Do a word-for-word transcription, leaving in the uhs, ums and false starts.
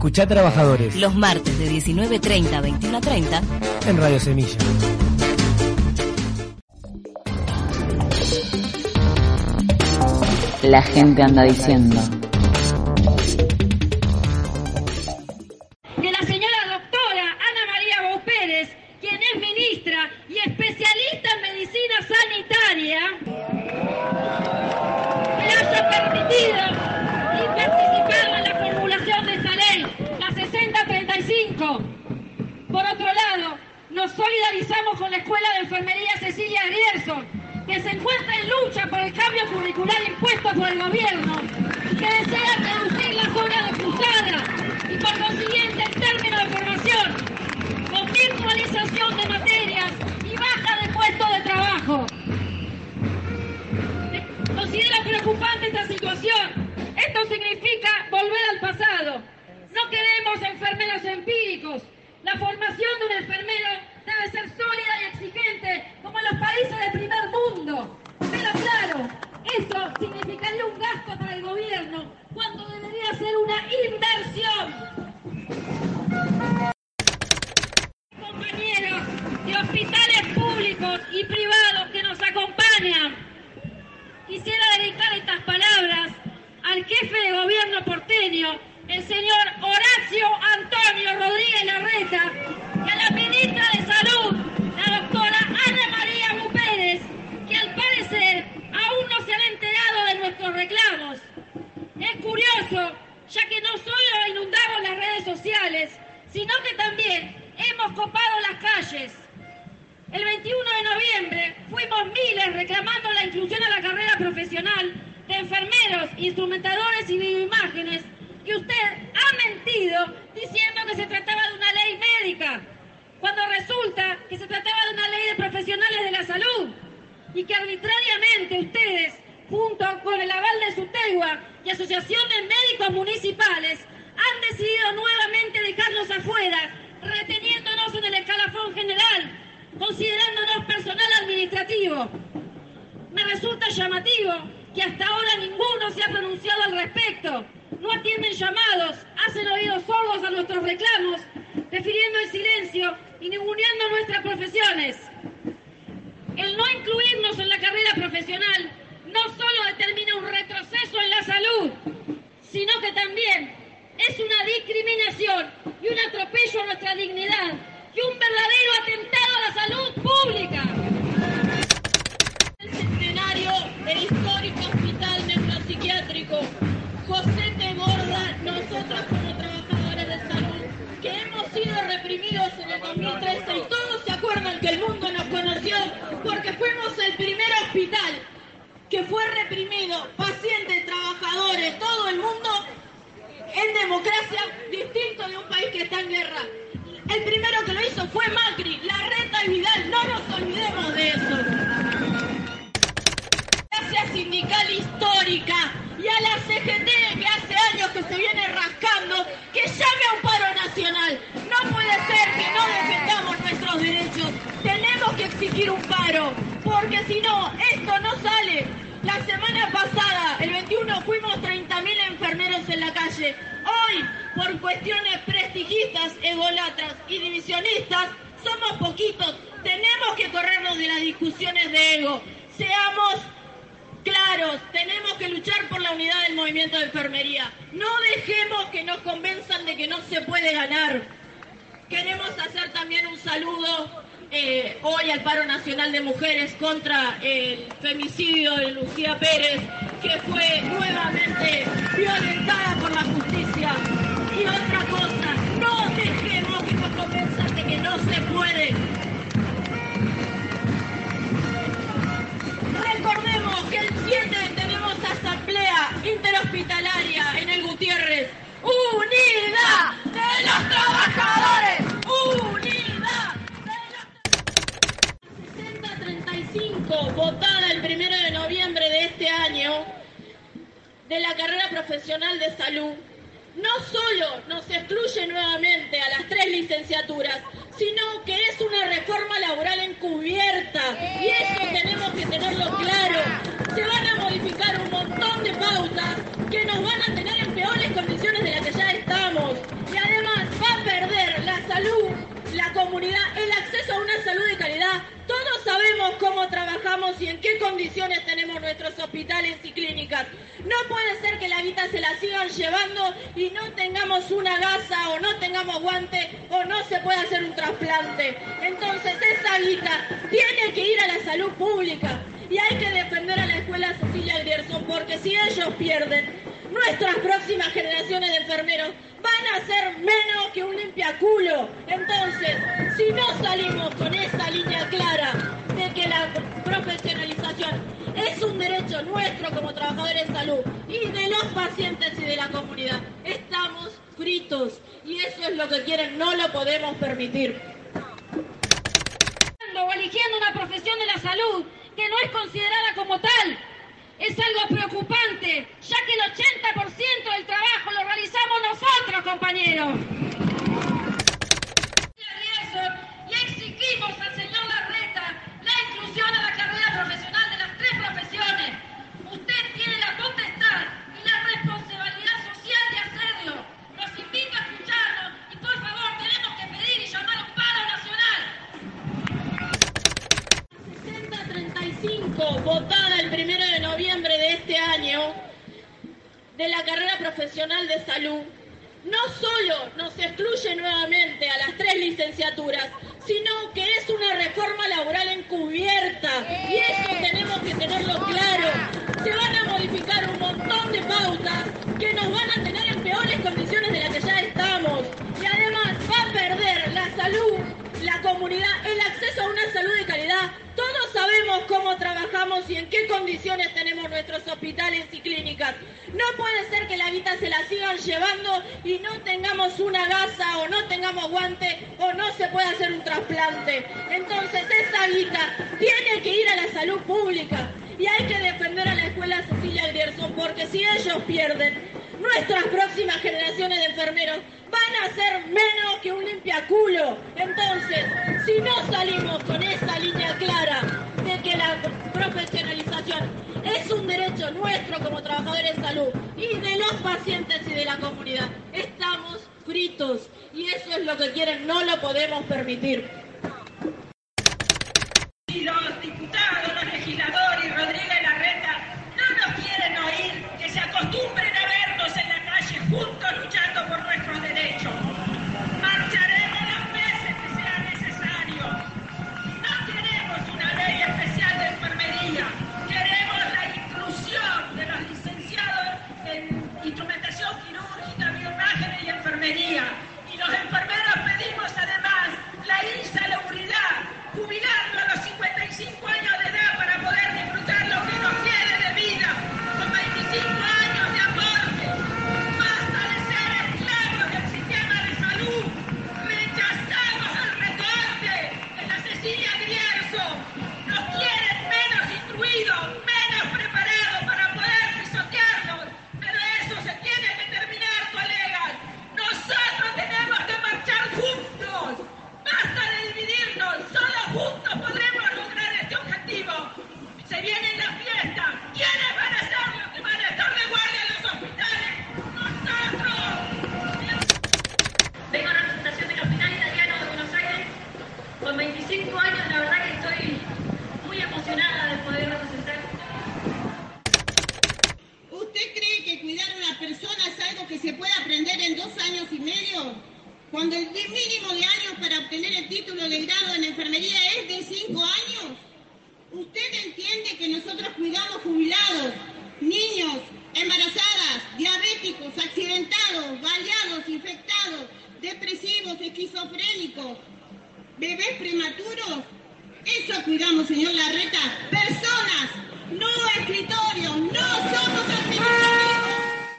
Escuchá Trabajadores. Los martes de diecinueve treinta a veintiuno treinta en Radio Semilla. La gente anda diciendo que la señora doctora Ana María Bou Pérez, quien es ministra y especialista en medicina sanitaria, le haya permitido y participado en la formulación de esta ley, la sesenta treinta y cinco. Por otro lado, nos solidarizamos con la Escuela de Enfermería Cecilia Grierson, que se encuentra en lucha por el cambio curricular impuesto por el gobierno, que desea reducir las horas de cursada y por consiguiente el término de formación, con virtualización de materias y baja de puestos de trabajo. Considera preocupante esta situación. Esto significa volver al pasado. No queremos enfermeros empíricos. La formación de un enfermero debe ser sólida y exigente, como en los países del primer mundo. Pero claro, eso significaría un gasto para el gobierno, cuando debería ser una inversión. Compañeros de hospitales públicos y privados que nos acompañan, quisiera dedicar estas palabras al jefe de gobierno porteño, el señor Horacio Antonio Rodríguez Larreta, y a la ministra de Salud, la doctora Ana María Bou Pérez, que al parecer aún no se han enterado de nuestros reclamos. Es curioso, ya que no solo inundamos las redes sociales, sino que también hemos copado las calles. El veintiuno de noviembre fuimos miles reclamando la inclusión a la carrera profesional de enfermeros, instrumentadores y videoimágenes, que usted ha mentido diciendo que se trataba de una ley médica, cuando resulta que se trataba de una ley de profesionales de la salud, y que arbitrariamente ustedes, junto con el aval de SUTEGUA y Asociación de Médicos Municipales, han decidido nuevamente dejarnos afuera, reteniéndonos en el escalafón general, considerándonos personal administrativo. Me resulta llamativo que hasta ahora ninguno se ha pronunciado al respecto. No atienden llamados, hacen oídos sordos a nuestros reclamos, prefiriendo el silencio y ninguneando nuestras profesiones. El no incluirnos en la carrera profesional no solo determina un retroceso en la salud, sino que también es una discriminación y un atropello a nuestra dignidad y un verdadero atentado a la salud pública. El centenario del histórico hospital neuropsiquiátrico José T. Borda, nosotros como trabajadores de salud, que hemos sido reprimidos en el dos mil trece, y todos se acuerdan que el mundo nos conoció porque fuimos el primer hospital que fue reprimido, pacientes, trabajadores, todo el mundo en democracia, distinto de un país que está en guerra. El primero que lo hizo fue Macri, Larreta y Vidal, no nos olvidemos de eso. Gracias sindical histórica y a la C G T, que hace años que se viene rascando, que llame a un paro nacional. No puede ser que no defendamos nuestros derechos. Tenemos que exigir un paro, porque si no, esto no sale. La semana pasada, el veintiuno, fuimos treinta mil enfermeros en la calle. Hoy, por cuestiones prestigistas, egolatras y divisionistas, somos poquitos. Tenemos que corrernos de las discusiones de ego. Seamos claros, tenemos que luchar por la unidad del movimiento de enfermería. No dejemos que nos convenzan de que no se puede ganar. Queremos hacer también un saludo eh, hoy al paro nacional de mujeres contra el femicidio de Lucía Pérez, que fue nuevamente violentada por la justicia. Y otra cosa, no dejemos que nos convenzan de que no se puede. Recordemos que el siete tenemos asamblea interhospitalaria en el Gutiérrez. ¡Unidad de los trabajadores! ¡Unidad de los sesenta treinta y cinco, votada el primero de noviembre de este año, de la carrera profesional de salud, no solo nos excluye nuevamente a las tres licenciaturas, sino que es una reforma laboral encubierta, y eso tenemos que tenerlo claro. Se van a modificar un montón de pautas que nos van a tener en peores condiciones de las que ya estamos, y la comunidad el acceso a una salud de calidad. Todos sabemos cómo trabajamos y en qué condiciones tenemos nuestros hospitales y clínicas. No puede ser que la guita se la sigan llevando y no tengamos una gasa o no tengamos guante o no se pueda hacer un trasplante. Entonces esa guita tiene que ir a la salud pública y hay que defender a la escuela Cecilia Grierson, porque si ellos pierden, nuestras próximas generaciones de enfermeros van a ser menos que un limpiaculo. Entonces, si no salimos con esa línea clara de que la profesionalización es un derecho nuestro como trabajadores de salud y de los pacientes y de la comunidad, estamos fritos y eso es lo que quieren, no lo podemos permitir. O eligiendo una profesión de la salud que no es considerada como tal. Es algo preocupante, ya que el ochenta por ciento del trabajo lo realizamos nosotros, compañeros. Y exigimos al señor Larreta la inclusión a la carrera profesional de las tres profesiones. Usted tiene la potestad y la responsabilidad social de hacerlo. Los invito a escucharnos y por favor tenemos que pedir y llamar a un paro nacional. sesenta a treinta y cinco, votada el primero de noviembre de este año, de la carrera profesional de salud, no solo nos excluye nuevamente a las tres licenciaturas, sino que es una reforma laboral encubierta, y eso tenemos que tenerlo claro. Se van a modificar un montón de pautas que nos van a tener en peores condiciones de las que ya estamos, y además va a perder la salud, la comunidad, el acceso a una salud de calidad. Todos sabemos cómo trabajamos y en qué condiciones tenemos nuestros hospitales y clínicas. No puede ser que la guita se la sigan llevando y no tengamos una gasa o no tengamos guante o no se pueda hacer un trasplante. Entonces esa guita tiene que ir a la salud pública y hay que defender a la escuela Cecilia Grierson, porque si ellos pierden, nuestras próximas generaciones de enfermeros van a ser menos que un limpiaculo. Entonces, si no salimos con esa línea clara de que la profesionalización es un derecho nuestro como trabajadores de salud y de los pacientes y de la comunidad, estamos fritos y eso es lo que quieren, no lo podemos permitir. Y los diputados, los legisladores y Rodríguez Larreta no nos quieren oír, que se acostumbren a vernos en la calle juntos luchando por nuestros derechos. Marcharemos las veces que sea necesario. No queremos una ley especial de enfermería, queremos la inclusión de los licenciados en instrumentación quirúrgica, bioimágenes y enfermería. Y los enfermeros pedimos además la insalubridad, jubilarlo a los cincuenta y cinco años de edad para poder disfrutar lo que nos quede de vida, con veinticinco años de aporte. Basta de ser esclavos del sistema de salud. Rechazamos el recorte de la Cecilia Grierson. Nos quieren menos instruidos, menos preparados para poder pisotearnos. Pero eso se tiene que terminar, colegas. Nosotros tenemos que marchar juntos. Basta de dividirnos. Solo juntos podremos lograr este objetivo. Se vienen las fiestas. ¿Quiénes van a ser los que van a estar de guardia en los hospitales? ¡Nosotros! Vengo en representación del Hospital Italiano de Buenos Aires. Con veinticinco años, la verdad que estoy muy emocionada de poder representar. ¿Usted cree que cuidar a una persona es algo que se puede aprender en dos años y medio? Cuando el mínimo de años para obtener el título de grado en enfermería es de cinco años. ¿Usted entiende que nosotros cuidamos jubilados, niños, embarazadas, diabéticos, accidentados, baleados, infectados, depresivos, esquizofrénicos, bebés prematuros? Eso cuidamos, señor Larreta. Personas, no escritorios, no somos